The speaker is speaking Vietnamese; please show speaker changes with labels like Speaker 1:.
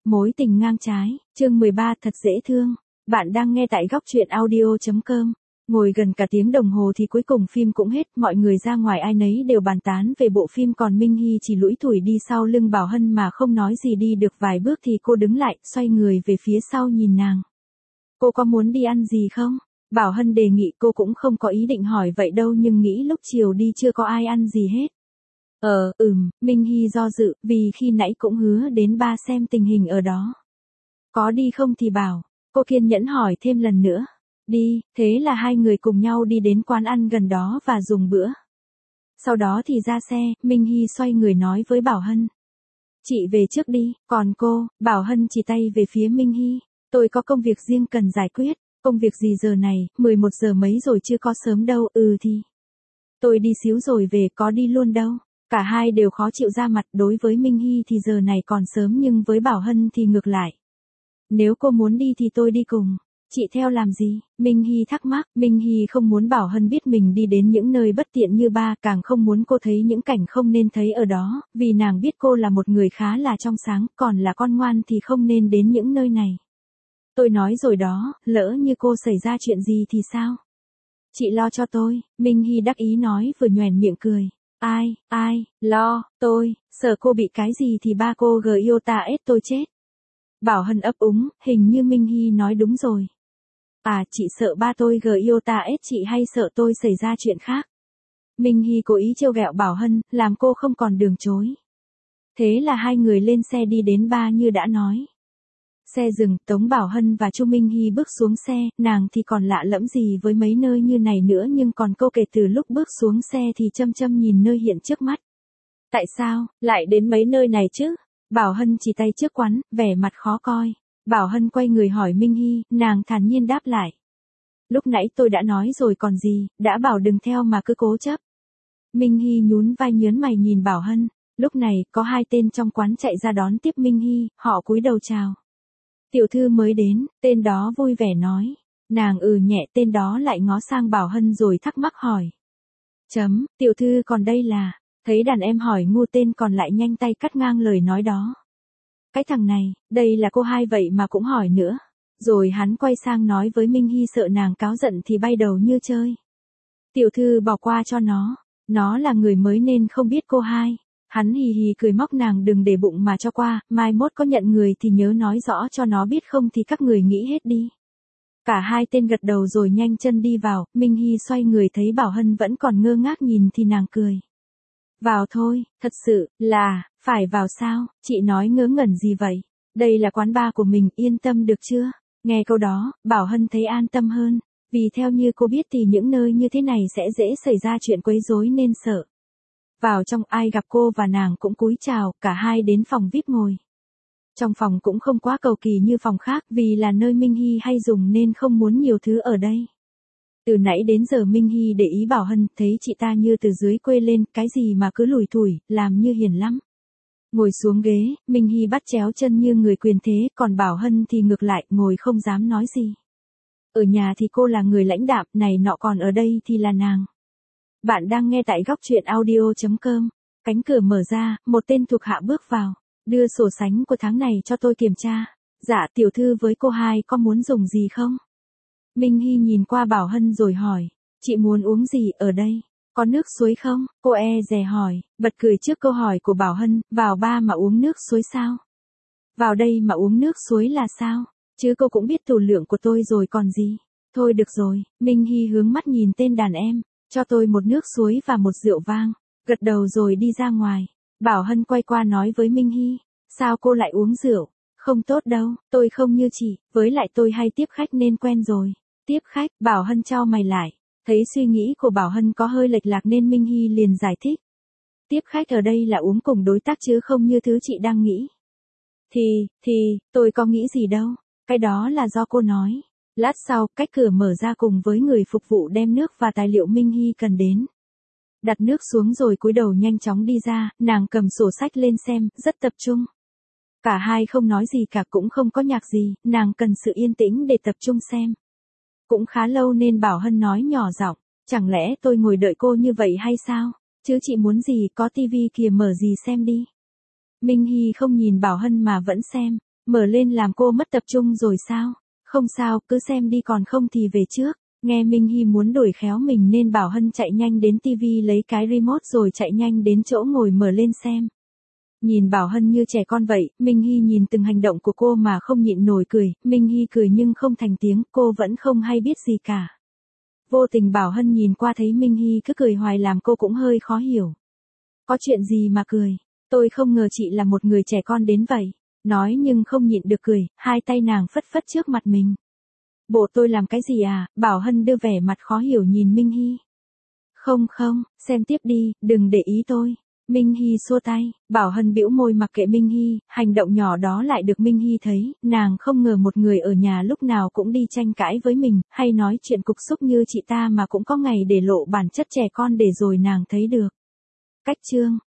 Speaker 1: Mối tình ngang trái, chương 13 thật dễ thương. Bạn đang nghe tại góc truyện audio.com. Ngồi gần cả tiếng đồng hồ thì cuối cùng phim cũng hết, mọi người ra ngoài ai nấy đều bàn tán về bộ phim còn Minh Hy chỉ lủi thủi đi sau lưng Bảo Hân mà không nói gì. Đi được vài bước thì cô đứng lại, xoay người về phía sau nhìn nàng. Cô có muốn đi ăn gì không? Bảo Hân đề nghị. Cô cũng không có ý định hỏi vậy đâu nhưng nghĩ lúc chiều đi chưa có ai ăn gì hết. Minh Hy do dự, vì khi nãy cũng hứa đến ba xem tình hình ở đó. Có đi không thì bảo, cô kiên nhẫn hỏi thêm lần nữa. Đi, thế là hai người cùng nhau đi đến quán ăn gần đó và dùng bữa. Sau đó thì ra xe, Minh Hy xoay người nói với Bảo Hân. Chị về trước đi, còn cô, Bảo Hân chỉ tay về phía Minh Hy. Tôi có công việc riêng cần giải quyết, công việc gì giờ này, 11 giờ mấy rồi chưa có sớm đâu, thì. Tôi đi xíu rồi về, có đi luôn đâu. Cả hai đều khó chịu ra mặt, đối với Minh Hy thì giờ này còn sớm nhưng với Bảo Hân thì ngược lại. Nếu cô muốn đi thì tôi đi cùng. Chị theo làm gì? Minh Hy thắc mắc. Minh Hy không muốn Bảo Hân biết mình đi đến những nơi bất tiện như ba, càng không muốn cô thấy những cảnh không nên thấy ở đó, vì nàng biết cô là một người khá là trong sáng, còn là con ngoan thì không nên đến những nơi này. Tôi nói rồi đó, lỡ như cô xảy ra chuyện gì thì sao? Chị lo cho tôi, Minh Hy đắc ý nói vừa nhoẻn miệng cười. Ai, lo, tôi, sợ cô bị cái gì thì ba cô Giota ết tôi chết. Bảo Hân ấp úng, hình như Minh Hy nói đúng rồi. À, chị sợ ba tôi Giota ết chị hay sợ tôi xảy ra chuyện khác? Minh Hy cố ý trêu ghẹo Bảo Hân, làm cô không còn đường chối. Thế là hai người lên xe đi đến ba như đã nói. Xe dừng, Tống Bảo Hân và Chu Minh Hy bước xuống xe, nàng thì còn lạ lẫm gì với mấy nơi như này nữa nhưng còn cô kể từ lúc bước xuống xe thì chăm nhìn nơi hiện trước mắt. Tại sao, lại đến mấy nơi này chứ? Bảo Hân chỉ tay trước quán, vẻ mặt khó coi. Bảo Hân quay người hỏi Minh Hy, nàng thản nhiên đáp lại. Lúc nãy tôi đã nói rồi còn gì, đã bảo đừng theo mà cứ cố chấp. Minh Hy nhún vai nhớn mày nhìn Bảo Hân, lúc này có hai tên trong quán chạy ra đón tiếp Minh Hy, họ cúi đầu chào. Tiểu thư mới đến, tên đó vui vẻ nói. Nàng nhẹ, tên đó lại ngó sang Bảo Hân rồi thắc mắc hỏi. Tiểu thư còn đây là, thấy đàn em hỏi ngu tên còn lại nhanh tay cắt ngang lời nói đó. Cái thằng này, đây là cô hai vậy mà cũng hỏi nữa. Rồi hắn quay sang nói với Minh Hy sợ nàng cáu giận thì bay đầu như chơi. Tiểu thư bỏ qua cho nó là người mới nên không biết cô hai. Hắn hì hì cười móc nàng đừng để bụng mà cho qua, mai mốt có nhận người thì nhớ nói rõ cho nó biết không thì các người nghĩ hết đi. Cả hai tên gật đầu rồi nhanh chân đi vào, Minh Hy xoay người thấy Bảo Hân vẫn còn ngơ ngác nhìn thì nàng cười. Vào thôi, thật sự, là, phải vào sao, chị nói ngớ ngẩn gì vậy? Đây là quán bar của mình, yên tâm được chưa? Nghe câu đó, Bảo Hân thấy an tâm hơn, vì theo như cô biết thì những nơi như thế này sẽ dễ xảy ra chuyện quấy rối nên sợ. Vào trong ai gặp cô và nàng cũng cúi chào, cả hai đến phòng VIP ngồi. Trong phòng cũng không quá cầu kỳ như phòng khác vì là nơi Minh Hy hay dùng nên không muốn nhiều thứ ở đây. Từ nãy đến giờ Minh Hy để ý Bảo Hân, thấy chị ta như từ dưới quê lên, cái gì mà cứ lủi thủi, làm như hiền lắm. Ngồi xuống ghế, Minh Hy bắt chéo chân như người quyền thế, còn Bảo Hân thì ngược lại, ngồi không dám nói gì. Ở nhà thì cô là người lãnh đạm, này nọ còn ở đây thì là nàng. Bạn đang nghe tại góc truyện audio.com. Cánh cửa mở ra, một tên thuộc hạ bước vào. Đưa sổ sánh của tháng này cho tôi kiểm tra. Dạ tiểu thư với cô hai có muốn dùng gì không? Minh Hy nhìn qua Bảo Hân rồi hỏi. Chị muốn uống gì ở đây? Có nước suối không? Cô dè hỏi, bật cười trước câu hỏi của Bảo Hân. Vào ba mà uống nước suối sao? Vào đây mà uống nước suối là sao? Chứ cô cũng biết tủ lượng của tôi rồi còn gì? Thôi được rồi, Minh Hy hướng mắt nhìn tên đàn em. Cho tôi một nước suối và một rượu vang. Gật đầu rồi đi ra ngoài. Bảo Hân quay qua nói với Minh Hy. Sao cô lại uống rượu? Không tốt đâu, tôi không như chị, với lại tôi hay tiếp khách nên quen rồi. Tiếp khách, Bảo Hân chau mày lại. Thấy suy nghĩ của Bảo Hân có hơi lệch lạc nên Minh Hy liền giải thích. Tiếp khách ở đây là uống cùng đối tác chứ không như thứ chị đang nghĩ. Thì, tôi có nghĩ gì đâu, cái đó là do cô nói. Lát sau, cách cửa mở ra cùng với người phục vụ đem nước và tài liệu Minh Hy cần đến. Đặt nước xuống rồi cúi đầu nhanh chóng đi ra, nàng cầm sổ sách lên xem, rất tập trung. Cả hai không nói gì cả cũng không có nhạc gì, nàng cần sự yên tĩnh để tập trung xem. Cũng khá lâu nên Bảo Hân nói nhỏ giọng, chẳng lẽ tôi ngồi đợi cô như vậy hay sao? Chứ chị muốn gì có tivi kìa mở gì xem đi. Minh Hy không nhìn Bảo Hân mà vẫn xem. Mở lên làm cô mất tập trung rồi sao? Không sao, cứ xem đi còn không thì về trước. Nghe Minh Hy muốn đuổi khéo mình nên Bảo Hân chạy nhanh đến tivi lấy cái remote rồi chạy nhanh đến chỗ ngồi mở lên xem. Nhìn Bảo Hân như trẻ con vậy, Minh Hy nhìn từng hành động của cô mà không nhịn nổi cười, Minh Hy cười nhưng không thành tiếng, cô vẫn không hay biết gì cả. Vô tình Bảo Hân nhìn qua thấy Minh Hy cứ cười hoài làm cô cũng hơi khó hiểu. Có chuyện gì mà cười? Tôi không ngờ chị là một người trẻ con đến vậy. Nói nhưng không nhịn được cười, hai tay nàng phất phất trước mặt mình. Bộ tôi làm cái gì à? Bảo Hân đưa vẻ mặt khó hiểu nhìn Minh Hy. Không, xem tiếp đi, đừng để ý tôi. Minh Hy xua tay, Bảo Hân bĩu môi mặc kệ Minh Hy, hành động nhỏ đó lại được Minh Hy thấy, nàng không ngờ một người ở nhà lúc nào cũng đi tranh cãi với mình, hay nói chuyện cục xúc như chị ta mà cũng có ngày để lộ bản chất trẻ con để rồi nàng thấy được. Cách chương